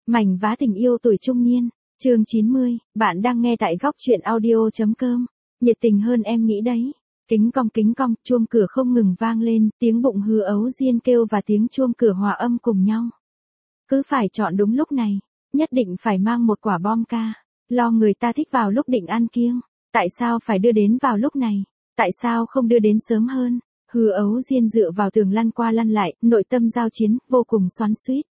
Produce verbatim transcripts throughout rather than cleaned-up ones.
Mảnh vá tình yêu tuổi trung niên, chương chín mươi, bạn đang nghe tại góc truyện audio.com. Nhiệt tình hơn em nghĩ đấy. Kính cong kính cong, chuông cửa không ngừng vang lên, tiếng bụng Hứa Ấu Diên kêu và tiếng chuông cửa hòa âm cùng nhau. Cứ phải chọn đúng lúc này, nhất định phải mang một quả bom ca, lo người ta thích vào lúc định ăn kiêng. Tại sao phải đưa đến vào lúc này? Tại sao không đưa đến sớm hơn? Hứa Ấu Diên dựa vào tường lăn qua lăn lại, nội tâm giao chiến, vô cùng xoắn xuýt.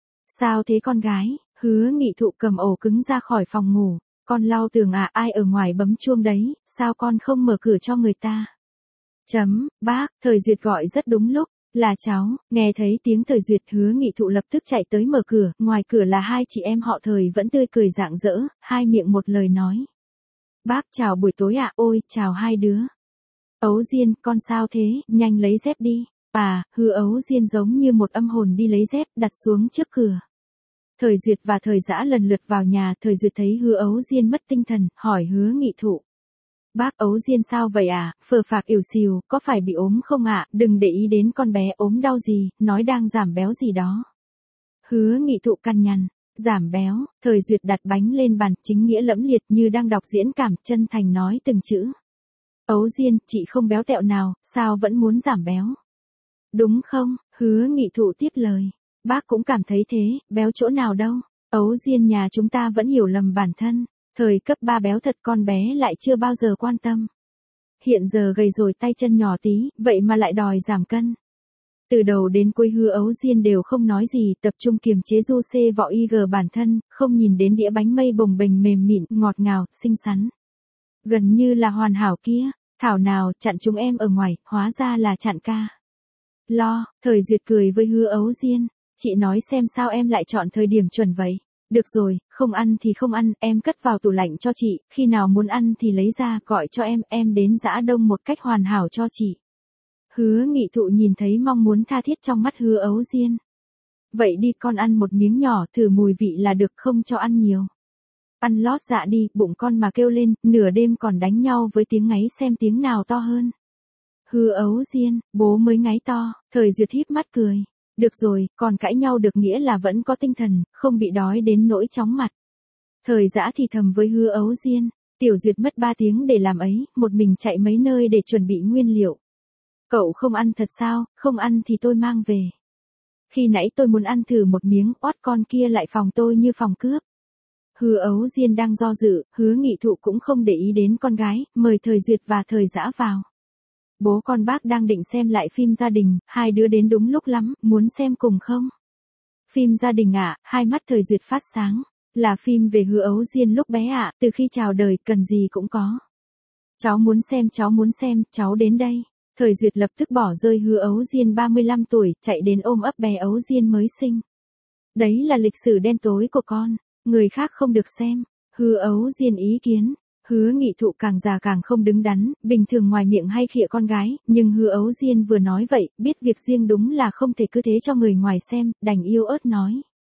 Sao thế con gái? Hứa Nghị Thụ cầm ổ cứng ra khỏi phòng ngủ. Con lau tường à, ai ở ngoài bấm chuông đấy, sao con không mở cửa cho người ta? Chấm, bác, Thời Duyệt gọi rất đúng lúc, là cháu. Nghe thấy tiếng Thời Duyệt, Hứa Nghị Thụ lập tức chạy tới mở cửa, ngoài cửa là hai chị em họ Thời vẫn tươi cười rạng rỡ, hai miệng một lời nói. Bác chào buổi tối ạ, ôi, chào hai đứa. Ấu Diên, con sao thế, nhanh lấy dép đi. À, Hứa Ấu Diên giống như một âm hồn đi lấy dép, đặt xuống trước cửa. Thời Duyệt và Thời Dã lần lượt vào nhà, Thời Duyệt thấy Hứa Ấu Diên mất tinh thần, hỏi Hứa Nghị Thụ. Bác Ấu Diên sao vậy à, phờ phạc ỉu xìu, có phải bị ốm không ạ, đừng để ý đến con bé ốm đau gì, nói đang giảm béo gì đó. Hứa Nghị Thụ căn nhằn, giảm béo, Thời Duyệt đặt bánh lên bàn, chính nghĩa lẫm liệt như đang đọc diễn cảm, chân thành nói từng chữ. Ấu Diên, chị không béo tẹo nào, sao vẫn muốn giảm béo? Đúng không? Hứa Nghị Thụ tiếp lời. Bác cũng cảm thấy thế, béo chỗ nào đâu. Ấu Diên nhà chúng ta vẫn hiểu lầm bản thân. Thời cấp ba béo thật, con bé lại chưa bao giờ quan tâm. Hiện giờ gầy rồi, tay chân nhỏ tí, vậy mà lại đòi giảm cân. Từ đầu đến cuối Hứa Ấu Diên đều không nói gì, tập trung kiềm chế du xê vọ y gờ bản thân, không nhìn đến đĩa bánh mây bồng bềnh mềm mịn, ngọt ngào, xinh xắn. Gần như là hoàn hảo kia, thảo nào chặn chúng em ở ngoài, hóa ra là chặn ca. Lo, Thời Duyệt cười với Hứa Ấu Diên, chị nói xem sao em lại chọn thời điểm chuẩn vậy. Được rồi, không ăn thì không ăn, em cất vào tủ lạnh cho chị, khi nào muốn ăn thì lấy ra, gọi cho em, em đến giã đông một cách hoàn hảo cho chị. Hứa Nghị Thụ nhìn thấy mong muốn tha thiết trong mắt Hứa Ấu Diên. Vậy đi, con ăn một miếng nhỏ, thử mùi vị là được, không cho ăn nhiều. Ăn lót dạ đi, bụng con mà kêu lên, nửa đêm còn đánh nhau với tiếng ngáy xem tiếng nào to hơn. Hứa Ấu Diên, bố mới ngáy to, Thời Duyệt híp mắt cười. Được rồi, còn cãi nhau được nghĩa là vẫn có tinh thần, không bị đói đến nỗi chóng mặt. Thời Dã thì thầm với Hứa Ấu Diên, Tiểu Duyệt mất ba tiếng để làm ấy, một mình chạy mấy nơi để chuẩn bị nguyên liệu. Cậu không ăn thật sao, không ăn thì tôi mang về. Khi nãy tôi muốn ăn thử một miếng, oát con kia lại phòng tôi như phòng cướp. Hứa Ấu Diên đang do dự, Hứa Nghị Thụ cũng không để ý đến con gái, mời Thời Duyệt và Thời Dã vào. Bố con bác đang định xem lại phim gia đình, hai đứa đến đúng lúc lắm, muốn xem cùng không? Phim gia đình ạ, à, hai mắt Thời Duyệt phát sáng. Là phim về Hứa Ấu Diên lúc bé ạ, à, từ khi chào đời, cần gì cũng có. Cháu muốn xem, cháu muốn xem, cháu đến đây. Thời Duyệt lập tức bỏ rơi Hứa Ấu Diên ba mươi lăm tuổi, chạy đến ôm ấp bé Ấu Diên mới sinh. Đấy là lịch sử đen tối của con, người khác không được xem. Hứa Ấu Diên ý kiến. Hứa Nghị Thụ càng già càng không đứng đắn, bình thường ngoài miệng hay khịa con gái, nhưng Hứa Ấu Diên vừa nói vậy, biết việc riêng đúng là không thể cứ thế cho người ngoài xem, đành yếu ớt nói.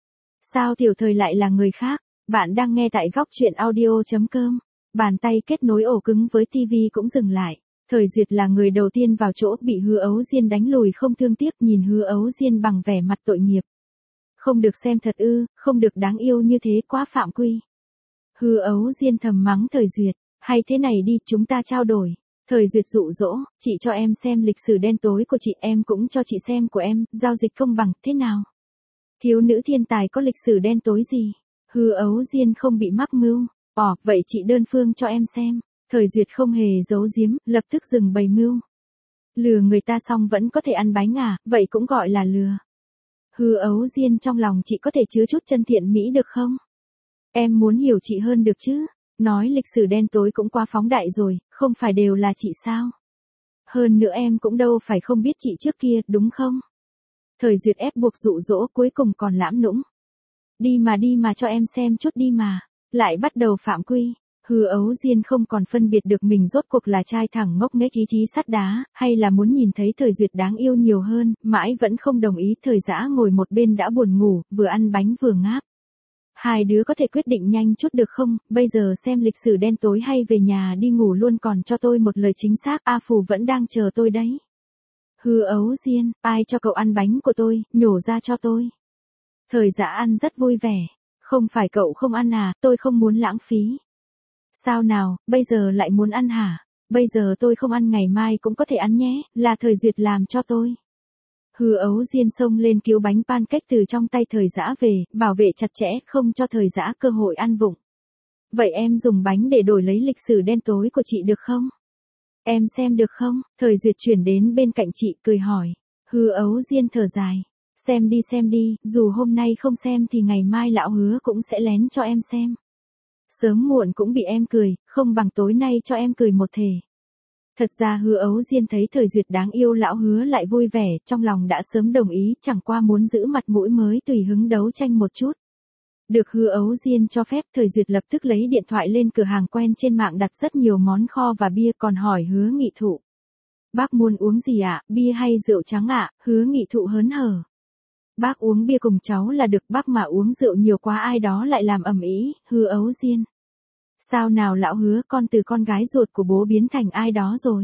Sao Tiểu Thời lại là người khác? Bạn đang nghe tại góc truyện audio.com. Bàn tay kết nối ổ cứng với tivi cũng dừng lại. Thời Duyệt là người đầu tiên vào chỗ, bị Hứa Ấu Diên đánh lùi không thương tiếc, nhìn Hứa Ấu Diên bằng vẻ mặt tội nghiệp. Không được xem thật ư, không được đáng yêu như thế, quá phạm quy. Hứa Ấu Diên thầm mắng Thời Duyệt, hay thế này đi, chúng ta trao đổi. Thời Duyệt dụ dỗ, chị cho em xem lịch sử đen tối của chị, em cũng cho chị xem của em, giao dịch công bằng, thế nào? Thiếu nữ thiên tài có lịch sử đen tối gì? Hứa Ấu Diên không bị mắc mưu, ỏ, vậy chị đơn phương cho em xem. Thời Duyệt không hề giấu giếm, lập tức dừng bày mưu. Lừa người ta xong vẫn có thể ăn bánh à, vậy cũng gọi là lừa. Hứa Ấu Diên, trong lòng chị có thể chứa chút chân thiện mỹ được không? Em muốn hiểu chị hơn được chứ, nói lịch sử đen tối cũng quá phóng đại rồi, không phải đều là chị sao? Hơn nữa em cũng đâu phải không biết chị trước kia, đúng không? Thời Duyệt ép buộc dụ dỗ, cuối cùng còn lãm nũng. Đi mà đi mà cho em xem chút đi mà, lại bắt đầu phạm quy. Hứa Ấu Diên không còn phân biệt được mình rốt cuộc là trai thẳng ngốc nghếch ý chí sắt đá, hay là muốn nhìn thấy Thời Duyệt đáng yêu nhiều hơn, mãi vẫn không đồng ý. Thời Dã ngồi một bên đã buồn ngủ, vừa ăn bánh vừa ngáp. Hai đứa có thể quyết định nhanh chút được không, bây giờ xem lịch sử đen tối hay về nhà đi ngủ luôn, còn cho tôi một lời chính xác, A Phù vẫn đang chờ tôi đấy. Hứa Ấu Diên, ai cho cậu ăn bánh của tôi, nhổ ra cho tôi. Thời Dã ăn rất vui vẻ. Không phải cậu không ăn à, tôi không muốn lãng phí. Sao nào, bây giờ lại muốn ăn hả? Bây giờ tôi không ăn ngày mai cũng có thể ăn nhé, là Thời Duyệt làm cho tôi. Hứa Ấu Diên xông lên cứu bánh pancake từ trong tay Thời Dã về, bảo vệ chặt chẽ, không cho Thời Dã cơ hội ăn vụng. Vậy em dùng bánh để đổi lấy lịch sử đen tối của chị được không? Em xem được không? Thời Duyệt chuyển đến bên cạnh chị cười hỏi. Hứa Ấu Diên thở dài. Xem đi xem đi, dù hôm nay không xem thì ngày mai lão Hứa cũng sẽ lén cho em xem. Sớm muộn cũng bị em cười, không bằng tối nay cho em cười một thể. Thật ra Hứa Ấu Diên thấy Thời Duyệt đáng yêu, lão Hứa lại vui vẻ, trong lòng đã sớm đồng ý, chẳng qua muốn giữ mặt mũi mới tùy hứng đấu tranh một chút. Được Hứa Ấu Diên cho phép, Thời Duyệt lập tức lấy điện thoại lên cửa hàng quen trên mạng đặt rất nhiều món kho và bia, còn hỏi Hứa Nghị Thụ. Bác muốn uống gì ạ, bia hay rượu trắng ạ? Hứa Nghị Thụ hớn hở. Bác uống bia cùng cháu là được, bác mà uống rượu nhiều quá ai đó lại làm ầm ĩ. Hứa Ấu Diên. Sao nào lão Hứa, con từ con gái ruột của bố biến thành ai đó rồi.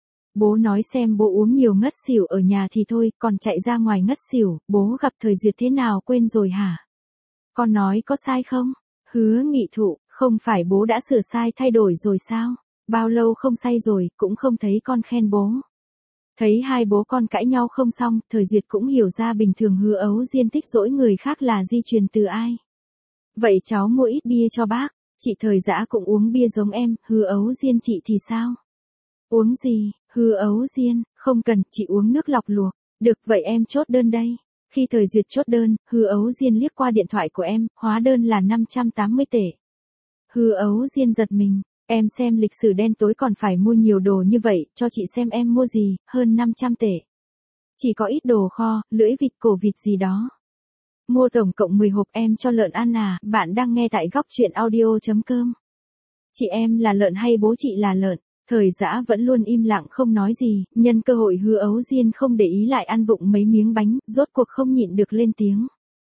Bố nói xem bố uống nhiều ngất xỉu ở nhà thì thôi, còn chạy ra ngoài ngất xỉu, bố gặp Thời Duyệt thế nào quên rồi hả? Con nói có sai không? Hứa Nghị Thụ, không phải bố đã sửa sai thay đổi rồi sao? Bao lâu không say rồi, cũng không thấy con khen bố. Thấy hai bố con cãi nhau không xong, Thời Duyệt cũng hiểu ra bình thường Hứa Ấu Diên thích dỗi người khác là di truyền từ ai. Vậy cháu mua ít bia cho bác, chị Thời Dã cũng uống bia giống em, Hứa Ấu Diên chị thì sao? Uống gì? Hứa Ấu Diên, không cần, chị uống nước lọc luộc. Được, vậy em chốt đơn đây. Khi Thời Duyệt chốt đơn, Hứa Ấu Diên liếc qua điện thoại của em, hóa đơn là năm trăm tám mươi tệ. Hứa Ấu Diên giật mình, em xem lịch sử đen tối còn phải mua nhiều đồ như vậy, cho chị xem em mua gì, hơn năm trăm tệ. Chỉ có ít đồ kho, lưỡi vịt, cổ vịt gì đó. Mua tổng cộng mười hộp, em cho lợn ăn à? Bạn đang nghe tại góc truyện audio.com. Chị em là lợn hay bố chị là lợn? Thời Dã vẫn luôn im lặng không nói gì, nhân cơ hội Hứa Ấu Diên không để ý lại ăn vụng mấy miếng bánh, rốt cuộc không nhịn được lên tiếng.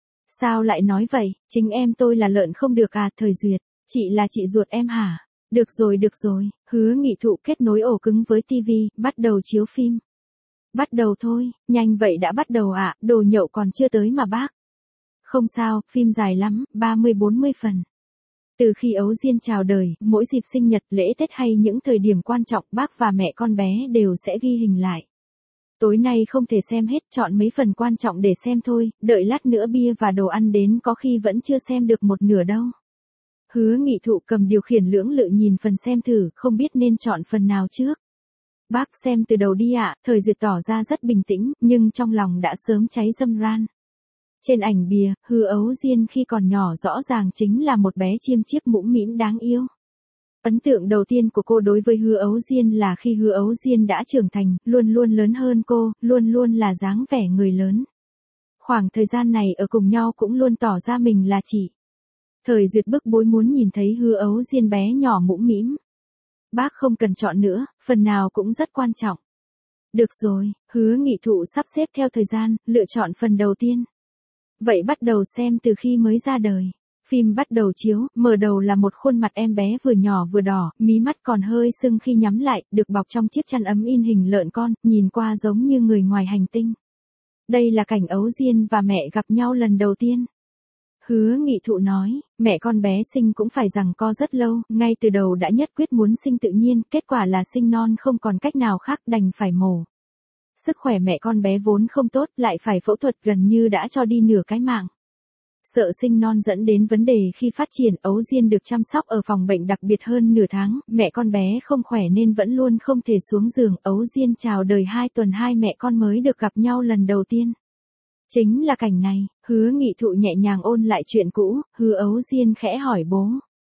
Sao lại nói vậy, chính em tôi là lợn không được à? Thời Duyệt, chị là chị ruột em hả? Được rồi được rồi, Hứa Nghị Thụ kết nối ổ cứng với tivi, bắt đầu chiếu phim. Bắt đầu thôi, nhanh vậy đã bắt đầu ạ, à, đồ nhậu còn chưa tới mà bác. Không sao, phim dài lắm, ba mươi bốn mươi phần. Từ khi Ấu Diên chào đời, mỗi dịp sinh nhật, lễ Tết hay những thời điểm quan trọng, bác và mẹ con bé đều sẽ ghi hình lại. Tối nay không thể xem hết, chọn mấy phần quan trọng để xem thôi, đợi lát nữa bia và đồ ăn đến có khi vẫn chưa xem được một nửa đâu. Hứa Nghị Thụ cầm điều khiển lưỡng lự nhìn phần xem thử, không biết nên chọn phần nào trước. Bác xem từ đầu đi ạ, Thời Duyệt tỏ ra rất bình tĩnh, nhưng trong lòng đã sớm cháy râm ran. Trên ảnh bìa, Hứa Ấu Diên khi còn nhỏ rõ ràng chính là một bé chiêm chiếp mũm mĩm đáng yêu. Ấn tượng đầu tiên của cô đối với Hứa Ấu Diên là khi Hứa Ấu Diên đã trưởng thành, luôn luôn lớn hơn cô, luôn luôn là dáng vẻ người lớn. Khoảng thời gian này ở cùng nhau cũng luôn tỏ ra mình là chị. Thời Duyệt bức bối muốn nhìn thấy Hứa Ấu Diên bé nhỏ mũm mĩm. Bác không cần chọn nữa, phần nào cũng rất quan trọng. Được rồi, Hứa Nghị Thụ sắp xếp theo thời gian, lựa chọn phần đầu tiên. Vậy bắt đầu xem từ khi mới ra đời. Phim bắt đầu chiếu, mở đầu là một khuôn mặt em bé vừa nhỏ vừa đỏ, mí mắt còn hơi sưng khi nhắm lại, được bọc trong chiếc chăn ấm in hình lợn con, nhìn qua giống như người ngoài hành tinh. Đây là cảnh Ấu Diên và mẹ gặp nhau lần đầu tiên. Hứa Nghị Thụ nói, mẹ con bé sinh cũng phải giằng co rất lâu, ngay từ đầu đã nhất quyết muốn sinh tự nhiên, kết quả là sinh non không còn cách nào khác đành phải mổ. Sức khỏe mẹ con bé vốn không tốt, lại phải phẫu thuật gần như đã cho đi nửa cái mạng. Sợ sinh non dẫn đến vấn đề khi phát triển, Ấu Diên được chăm sóc ở phòng bệnh đặc biệt hơn nửa tháng, mẹ con bé không khỏe nên vẫn luôn không thể xuống giường. Ấu Diên chào đời hai tuần hai mẹ con mới được gặp nhau lần đầu tiên. Chính là cảnh này, Hứa Nghị Thụ nhẹ nhàng ôn lại chuyện cũ, Hứa Ấu Diên khẽ hỏi bố.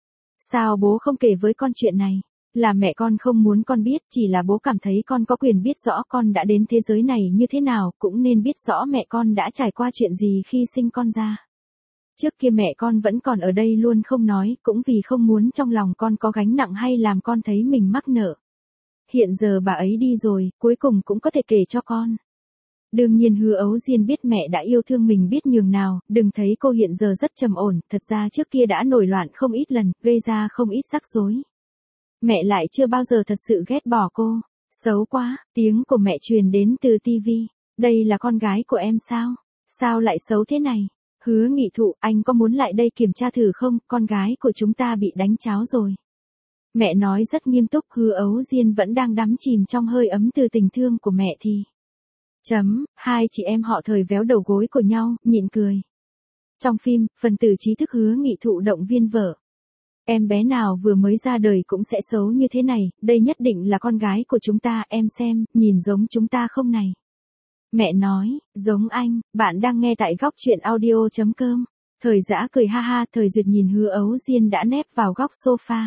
Sao bố không kể với con chuyện này? Là mẹ con không muốn con biết, chỉ là bố cảm thấy con có quyền biết rõ con đã đến thế giới này như thế nào, cũng nên biết rõ mẹ con đã trải qua chuyện gì khi sinh con ra. Trước kia mẹ con vẫn còn ở đây luôn không nói, cũng vì không muốn trong lòng con có gánh nặng hay làm con thấy mình mắc nợ. Hiện giờ bà ấy đi rồi, cuối cùng cũng có thể kể cho con. Đương nhiên Hứa Ấu Diên biết mẹ đã yêu thương mình biết nhường nào, đừng thấy cô hiện giờ rất trầm ổn, thật ra trước kia đã nổi loạn không ít lần, gây ra không ít rắc rối. Mẹ lại chưa bao giờ thật sự ghét bỏ cô. Xấu quá, tiếng của mẹ truyền đến từ tivi. Đây là con gái của em sao? Sao lại xấu thế này? Hứa Nghị Thụ, anh có muốn lại đây kiểm tra thử không, con gái của chúng ta bị đánh cháo rồi. Mẹ nói rất nghiêm túc, Hứa Ấu Diên vẫn đang đắm chìm trong hơi ấm từ tình thương của mẹ thì. Chấm, hai chị em họ thời véo đầu gối của nhau, nhịn cười. Trong phim, phần tử trí thức Hứa Nghị Thụ động viên vợ. Em bé nào vừa mới ra đời cũng sẽ xấu như thế này, đây nhất định là con gái của chúng ta, em xem, nhìn giống chúng ta không này. Mẹ nói, giống anh, bạn đang nghe tại góc chuyện audio chấm com. Thời Dã cười ha ha, Thời Duyệt nhìn Hứa Ấu Diên đã nép vào góc sofa.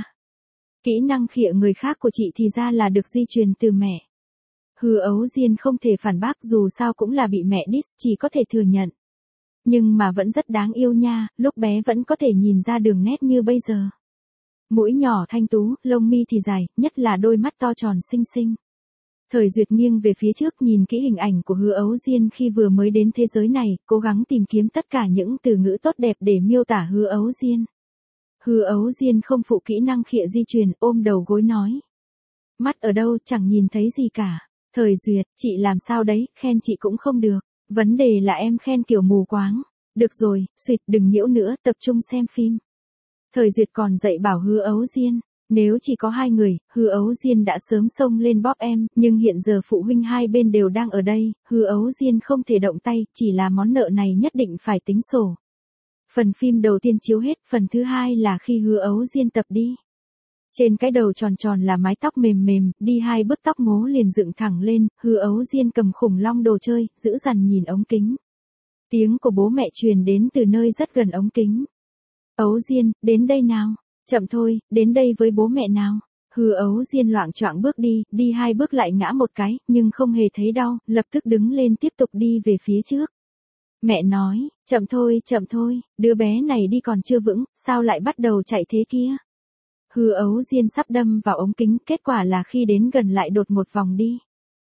Kỹ năng khịa người khác của chị thì ra là được di truyền từ mẹ. Hứa Ấu Diên không thể phản bác, dù sao cũng là bị mẹ diss, chỉ có thể thừa nhận. Nhưng mà vẫn rất đáng yêu nha, lúc bé vẫn có thể nhìn ra đường nét như bây giờ. Mũi nhỏ thanh tú, lông mi thì dài, nhất là đôi mắt to tròn xinh xinh. Thời Duyệt nghiêng về phía trước nhìn kỹ hình ảnh của Hứa Ấu Diên khi vừa mới đến thế giới này, cố gắng tìm kiếm tất cả những từ ngữ tốt đẹp để miêu tả Hứa Ấu Diên. Hứa Ấu Diên không phụ kỹ năng khịa di truyền, ôm đầu gối nói. Mắt ở đâu, chẳng nhìn thấy gì cả. Thời Duyệt, chị làm sao đấy, khen chị cũng không được. Vấn đề là em khen kiểu mù quáng. Được rồi, Duyệt đừng nhiễu nữa, tập trung xem phim. Thời Duyệt còn dạy bảo Hứa Ấu Diên. Nếu chỉ có hai người, Hứa Ấu Diên đã sớm xông lên bóp em, nhưng hiện giờ phụ huynh hai bên đều đang ở đây, Hứa Ấu Diên không thể động tay, chỉ là món nợ này nhất định phải tính sổ. Phần phim đầu tiên chiếu hết, phần thứ hai là khi Hứa Ấu Diên tập đi. Trên cái đầu tròn tròn là mái tóc mềm mềm, đi hai bước tóc ngố liền dựng thẳng lên, Hứa Ấu Diên cầm khủng long đồ chơi, giữ dằn nhìn ống kính. Tiếng của bố mẹ truyền đến từ nơi rất gần ống kính. Ấu Diên, đến đây nào. Chậm thôi, đến đây với bố mẹ nào. Hứa Ấu Diên loạng choạng bước đi, đi hai bước lại ngã một cái, nhưng không hề thấy đau, lập tức đứng lên tiếp tục đi về phía trước. Mẹ nói, chậm thôi, chậm thôi, đứa bé này đi còn chưa vững, sao lại bắt đầu chạy thế kia. Hứa Ấu Diên sắp đâm vào ống kính, kết quả là khi đến gần lại đột một vòng đi.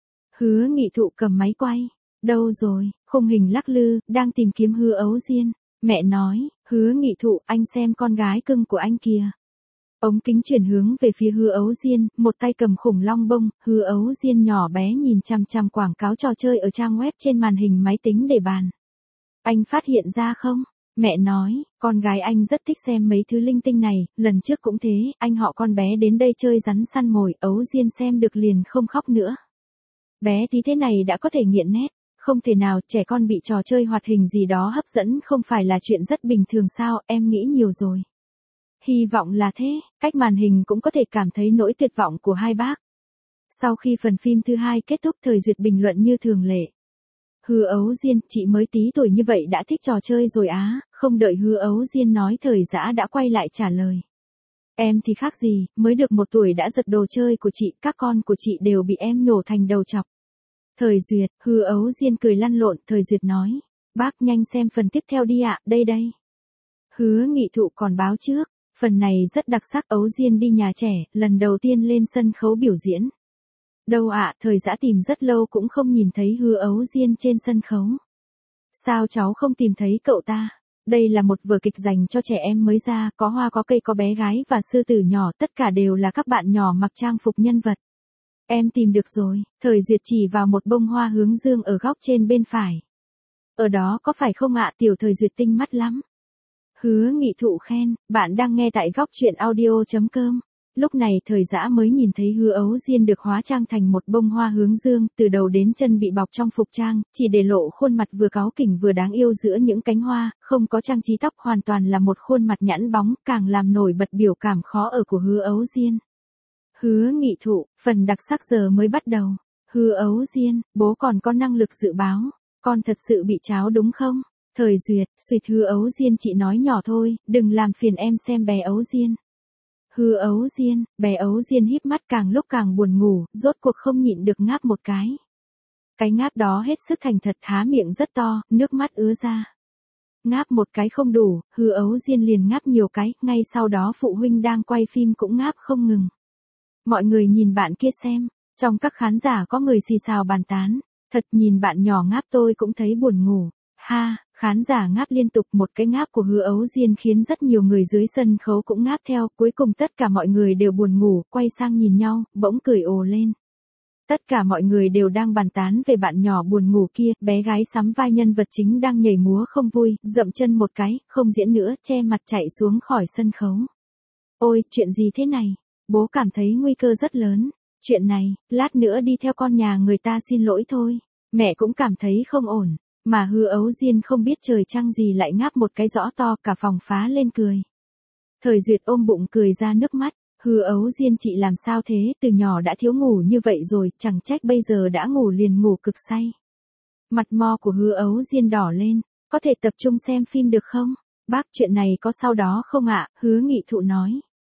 Hứa Nghị Thụ cầm máy quay. Đâu rồi, khung hình lắc lư, đang tìm kiếm Hứa Ấu Diên. Mẹ nói, Hứa Nghị Thụ, anh xem con gái cưng của anh kìa. Ống kính chuyển hướng về phía Hứa Ấu Diên, một tay cầm khủng long bông, Hứa Ấu Diên nhỏ bé nhìn chằm chằm quảng cáo trò chơi ở trang web trên màn hình máy tính để bàn. Anh phát hiện ra không? Mẹ nói, con gái anh rất thích xem mấy thứ linh tinh này, lần trước cũng thế, anh họ con bé đến đây chơi rắn săn mồi, Ấu Diên xem được liền không khóc nữa. Bé tí thế này đã có thể nghiện nét. Không thể nào, trẻ con bị trò chơi hoạt hình gì đó hấp dẫn không phải là chuyện rất bình thường sao, em nghĩ nhiều rồi. Hy vọng là thế, cách màn hình cũng có thể cảm thấy nỗi tuyệt vọng của hai bác. Sau khi phần phim thứ hai kết thúc, Thời Duyệt bình luận như thường lệ. Hứa Ấu Diên, chị mới tí tuổi như vậy đã thích trò chơi rồi á, không đợi Hứa Ấu Diên nói Thời Dã đã quay lại trả lời. Em thì khác gì, mới được một tuổi đã giật đồ chơi của chị, các con của chị đều bị em nhổ thành đầu chọc. Thời Duyệt, Hứa Ấu Diên cười lăn lộn, Thời Duyệt nói. Bác nhanh xem phần tiếp theo đi ạ, đây đây. Hứa Nghị Thụ còn báo trước, phần này rất đặc sắc, Ấu Diên đi nhà trẻ, lần đầu tiên lên sân khấu biểu diễn. Đâu ạ, Thời Dã tìm rất lâu cũng không nhìn thấy Hứa Ấu Diên trên sân khấu. Sao cháu không tìm thấy cậu ta? Đây là một vở kịch dành cho trẻ em mới ra, có hoa có cây có bé gái và sư tử nhỏ, tất cả đều là các bạn nhỏ mặc trang phục nhân vật. Em tìm được rồi, Thời Duyệt chỉ vào một bông hoa hướng dương ở góc trên bên phải. Ở đó có phải không ạ, tiểu Thời Duyệt tinh mắt lắm. Hứa Nghị Thụ khen, bạn đang nghe tại góc chuyện audio chấm com. Lúc này Thời Dã mới nhìn thấy Hứa Ấu Diên được hóa trang thành một bông hoa hướng dương, từ đầu đến chân bị bọc trong phục trang, chỉ để lộ khuôn mặt vừa cáu kỉnh vừa đáng yêu giữa những cánh hoa, không có trang trí tóc, hoàn toàn là một khuôn mặt nhẵn bóng, càng làm nổi bật biểu cảm khó ở của Hứa Ấu Diên. Hứa Nghị Thụ, phần đặc sắc giờ mới bắt đầu. Hứa Ấu Diên, bố còn có năng lực dự báo, con thật sự bị cháo đúng không? Thời Duyệt, suýt Hứa Ấu Diên chị nói nhỏ thôi, đừng làm phiền em xem bé Ấu Diên. Hứa Ấu Diên, bé Ấu Diên híp mắt càng lúc càng buồn ngủ, rốt cuộc không nhịn được ngáp một cái. Cái ngáp đó hết sức thành thật, há miệng rất to, nước mắt ứa ra. Ngáp một cái không đủ, Hứa Ấu Diên liền ngáp nhiều cái, ngay sau đó phụ huynh đang quay phim cũng ngáp không ngừng. Mọi người nhìn bạn kia xem, trong các khán giả có người xì xào bàn tán, thật nhìn bạn nhỏ ngáp tôi cũng thấy buồn ngủ. Ha, khán giả ngáp liên tục, một cái ngáp của Hứa Ấu Diên khiến rất nhiều người dưới sân khấu cũng ngáp theo, cuối cùng tất cả mọi người đều buồn ngủ, quay sang nhìn nhau, bỗng cười ồ lên. Tất cả mọi người đều đang bàn tán về bạn nhỏ buồn ngủ kia, bé gái sắm vai nhân vật chính đang nhảy múa không vui, dậm chân một cái, không diễn nữa, che mặt chạy xuống khỏi sân khấu. Ôi, chuyện gì thế này? Bố cảm thấy nguy cơ rất lớn. Chuyện này, lát nữa đi theo con nhà người ta xin lỗi thôi. Mẹ cũng cảm thấy không ổn. Mà Hứa Ấu Diên không biết trời trăng gì lại ngáp một cái rõ to, cả phòng phá lên cười. Thời Duyệt ôm bụng cười ra nước mắt. Hứa Ấu Diên chị làm sao thế, từ nhỏ đã thiếu ngủ như vậy rồi, chẳng trách bây giờ đã ngủ liền ngủ cực say. Mặt mo của Hứa Ấu Diên đỏ lên, có thể tập trung xem phim được không? Bác, chuyện này có sau đó không ạ? Hứa Nghị Thụ nói.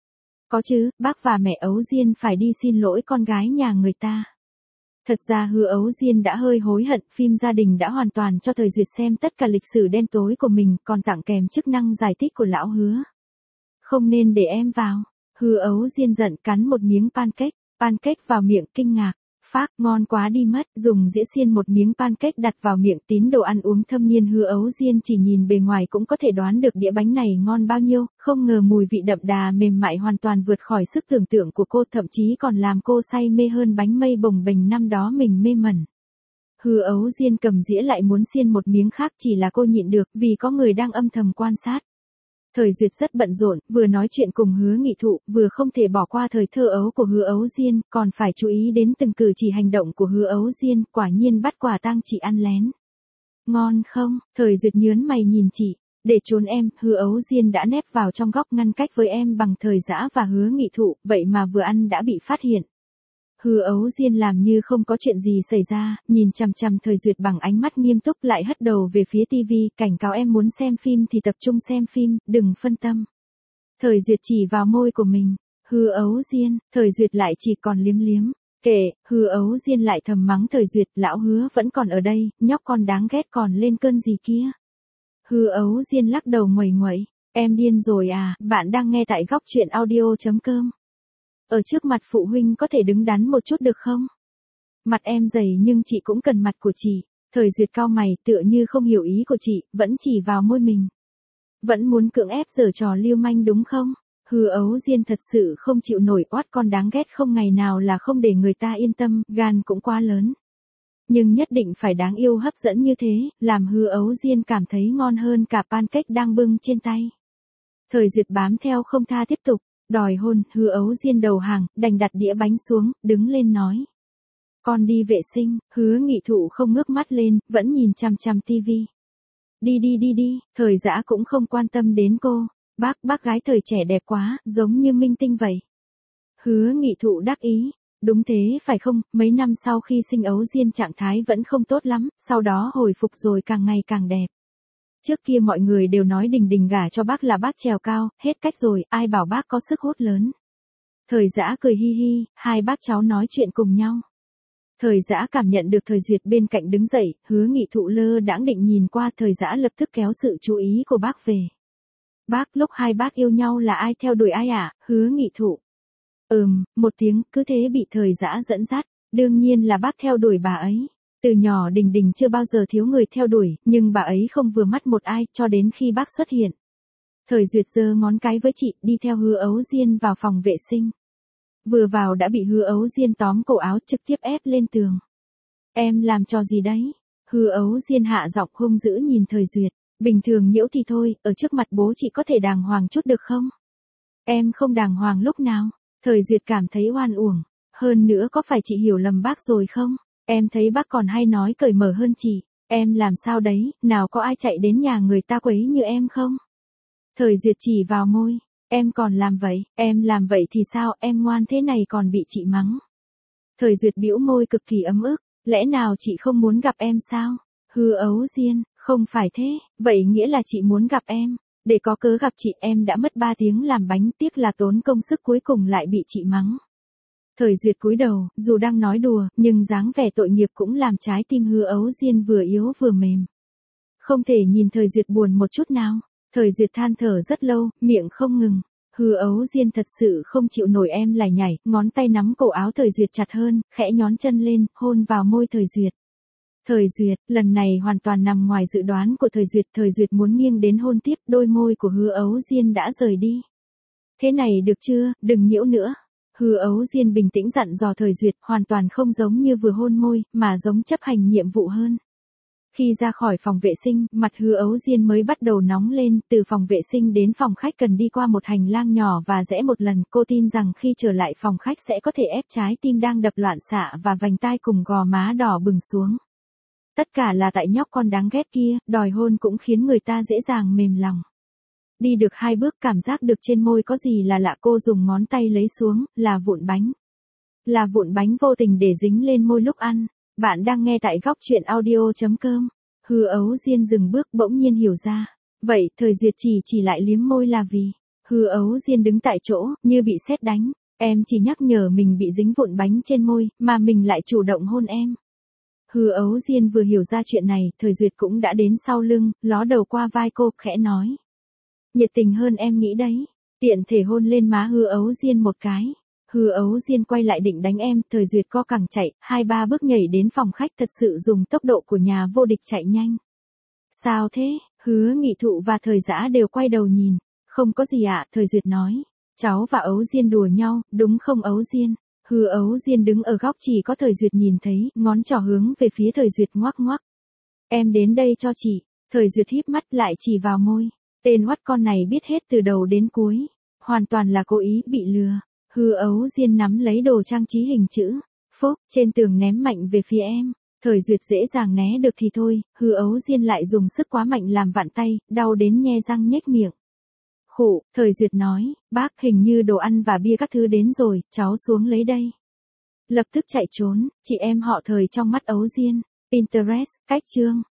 Có chứ, bác và mẹ Ấu Diên phải đi xin lỗi con gái nhà người ta. Thật ra Hứa Ấu Diên đã hơi hối hận, phim gia đình đã hoàn toàn cho Thời Duyệt xem tất cả lịch sử đen tối của mình, còn tặng kèm chức năng giải thích của lão Hứa. Không nên để em vào. Hứa Ấu Diên giận cắn một miếng pancake, pancake vào miệng kinh ngạc, phác, ngon quá đi mất, dùng dĩa xiên một miếng pancake đặt vào miệng, tín đồ ăn uống thâm niên Hứa Ấu Diên chỉ nhìn bề ngoài cũng có thể đoán được đĩa bánh này ngon bao nhiêu, không ngờ mùi vị đậm đà mềm mại hoàn toàn vượt khỏi sức tưởng tượng của cô, thậm chí còn làm cô say mê hơn bánh mây bồng bềnh năm đó mình mê mẩn. Hứa Ấu Diên cầm dĩa lại muốn xiên một miếng khác, chỉ là cô nhịn được vì có người đang âm thầm quan sát. Thời Duyệt rất bận rộn, vừa nói chuyện cùng Hứa Nghị Thụ, vừa không thể bỏ qua thời thơ ấu của Hứa Ấu Diên, còn phải chú ý đến từng cử chỉ hành động của Hứa Ấu Diên, quả nhiên bắt quả tang chị ăn lén. Ngon không? Thời Duyệt nhớn mày nhìn chị, để trốn em, Hứa Ấu Diên đã nép vào trong góc ngăn cách với em bằng Thời Dã và Hứa Nghị Thụ, vậy mà vừa ăn đã bị phát hiện. Hứa Ấu Diên làm như không có chuyện gì xảy ra, nhìn chằm chằm Thời Duyệt bằng ánh mắt nghiêm túc, lại hất đầu về phía tivi, cảnh cáo em muốn xem phim thì tập trung xem phim, đừng phân tâm. Thời Duyệt chỉ vào môi của mình. Hứa Ấu Diên, Thời Duyệt lại chỉ còn liếm liếm. Kệ, Hứa Ấu Diên lại thầm mắng Thời Duyệt, lão Hứa vẫn còn ở đây, nhóc con đáng ghét còn lên cơn gì kia. Hứa Ấu Diên lắc đầu nguẩy nguẩy, em điên rồi à, bạn đang nghe tại góc truyện audio chấm com. Ở trước mặt phụ huynh có thể đứng đắn một chút được không? Mặt em dày nhưng chị cũng cần mặt của chị. Thời Duyệt cau mày, tựa như không hiểu ý của chị, vẫn chỉ vào môi mình. Vẫn muốn cưỡng ép giở trò lưu manh đúng không? Hứa Ấu Diên thật sự không chịu nổi, oát con đáng ghét không ngày nào là không để người ta yên tâm, gan cũng quá lớn. Nhưng nhất định phải đáng yêu hấp dẫn như thế, làm Hứa Ấu Diên cảm thấy ngon hơn cả pancake đang bưng trên tay. Thời Duyệt bám theo không tha tiếp tục. Đòi hôn, Hứa Ấu Diên đầu hàng, đành đặt đĩa bánh xuống, đứng lên nói. Con đi vệ sinh, Hứa Nghị Thụ không ngước mắt lên, vẫn nhìn chằm chằm tivi. Đi đi đi đi, Thời Dã cũng không quan tâm đến cô. Bác, bác gái thời trẻ đẹp quá, giống như minh tinh vậy. Hứa Nghị Thụ đắc ý. Đúng thế phải không, mấy năm sau khi sinh Ấu Diên trạng thái vẫn không tốt lắm, sau đó hồi phục rồi càng ngày càng đẹp. Trước kia mọi người đều nói Đình Đình gả cho bác là bác trèo cao, hết cách rồi, ai bảo bác có sức hút lớn. Thời Dã cười hi hi, hai bác cháu nói chuyện cùng nhau. Thời Dã cảm nhận được Thời Duyệt bên cạnh đứng dậy, Hứa Nghị Thụ lơ đãng định nhìn qua, Thời Dã lập tức kéo sự chú ý của bác về. Bác, lúc hai bác yêu nhau là ai theo đuổi ai ạ? À? Hứa Nghị Thụ. Ừm, một tiếng, cứ thế bị Thời Dã dẫn dắt, đương nhiên là bác theo đuổi bà ấy. Từ nhỏ Đình Đình chưa bao giờ thiếu người theo đuổi, nhưng bà ấy không vừa mắt một ai, cho đến khi bác xuất hiện. Thời Duyệt giơ ngón cái với chị, đi theo Hứa Ấu Diên vào phòng vệ sinh. Vừa vào đã bị Hứa Ấu Diên tóm cổ áo trực tiếp ép lên tường. Em làm trò gì đấy? Hứa Ấu Diên hạ giọng hung dữ nhìn Thời Duyệt. Bình thường nhiễu thì thôi, ở trước mặt bố chị có thể đàng hoàng chút được không? Em không đàng hoàng lúc nào? Thời Duyệt cảm thấy oan uổng. Hơn nữa có phải chị hiểu lầm bác rồi không? Em thấy bác còn hay nói cởi mở hơn chị. Em làm sao đấy, nào có ai chạy đến nhà người ta quấy như em không? Thời Duyệt chỉ vào môi. Em còn làm vậy, em làm vậy thì sao, em ngoan thế này còn bị chị mắng. Thời Duyệt bĩu môi cực kỳ ấm ức. Lẽ nào chị không muốn gặp em sao? Hứa Ấu Diên, không phải thế, vậy nghĩa là chị muốn gặp em. Để có cớ gặp chị, em đã mất ba tiếng làm bánh, tiếc là tốn công sức cuối cùng lại bị chị mắng. Thời Duyệt cúi đầu, dù đang nói đùa, nhưng dáng vẻ tội nghiệp cũng làm trái tim Hứa Ấu Diên vừa yếu vừa mềm. Không thể nhìn Thời Duyệt buồn một chút nào. Thời Duyệt than thở rất lâu, miệng không ngừng. Hứa Ấu Diên thật sự không chịu nổi em lải nhải, ngón tay nắm cổ áo Thời Duyệt chặt hơn, khẽ nhón chân lên, hôn vào môi Thời Duyệt. Thời Duyệt, lần này hoàn toàn nằm ngoài dự đoán của Thời Duyệt, Thời Duyệt muốn nghiêng đến hôn tiếp, đôi môi của Hứa Ấu Diên đã rời đi. Thế này được chưa, đừng nhiễu nữa. Hư Ấu Diên bình tĩnh dặn dò Thời Duyệt, hoàn toàn không giống như vừa hôn môi, mà giống chấp hành nhiệm vụ hơn. Khi ra khỏi phòng vệ sinh, mặt Hư Ấu Diên mới bắt đầu nóng lên, từ phòng vệ sinh đến phòng khách cần đi qua một hành lang nhỏ và rẽ một lần, cô tin rằng khi trở lại phòng khách sẽ có thể ép trái tim đang đập loạn xạ và vành tai cùng gò má đỏ bừng xuống. Tất cả là tại nhóc con đáng ghét kia, đòi hôn cũng khiến người ta dễ dàng mềm lòng. Đi được hai bước cảm giác được trên môi có gì là lạ, cô dùng ngón tay lấy xuống, là vụn bánh. Là vụn bánh vô tình để dính lên môi lúc ăn. Bạn đang nghe tại góc truyện audio chấm com. Hư Ấu Diên dừng bước bỗng nhiên hiểu ra. Vậy, Thời Duyệt chỉ chỉ lại liếm môi là vì. Hư Ấu Diên đứng tại chỗ, như bị sét đánh. Em chỉ nhắc nhở mình bị dính vụn bánh trên môi, mà mình lại chủ động hôn em. Hư Ấu Diên vừa hiểu ra chuyện này, Thời Duyệt cũng đã đến sau lưng, ló đầu qua vai cô, khẽ nói. Nhiệt tình hơn em nghĩ đấy. Tiện thể hôn lên má Hư Ấu Diên một cái. Hư Ấu Diên quay lại định đánh em, Thời Duyệt co cẳng chạy, hai ba bước nhảy đến phòng khách, thật sự dùng tốc độ của nhà vô địch chạy nhanh. Sao thế? Hứa Nghị Thụ và Thời Dã đều quay đầu nhìn. Không có gì ạ, Thời Duyệt nói. Cháu và Ấu Diên đùa nhau, đúng không Ấu Diên? Hư Ấu Diên đứng ở góc chỉ có Thời Duyệt nhìn thấy, ngón trỏ hướng về phía Thời Duyệt ngoắc ngoắc. Em đến đây cho chị. Thời Duyệt híp mắt lại chỉ vào môi. Tên oắt con này biết hết từ đầu đến cuối. Hoàn toàn là cố ý bị lừa. Hư Ấu Diên nắm lấy đồ trang trí hình chữ phúc trên tường ném mạnh về phía em. Thời Duyệt dễ dàng né được thì thôi, Hư Ấu Diên lại dùng sức quá mạnh làm vặn tay, đau đến nhe răng nhếch miệng. Khụ, Thời Duyệt nói, bác hình như đồ ăn và bia các thứ đến rồi, cháu xuống lấy đây. Lập tức chạy trốn, chị em họ Thời trong mắt Ấu Diên. Pinterest, cách chương.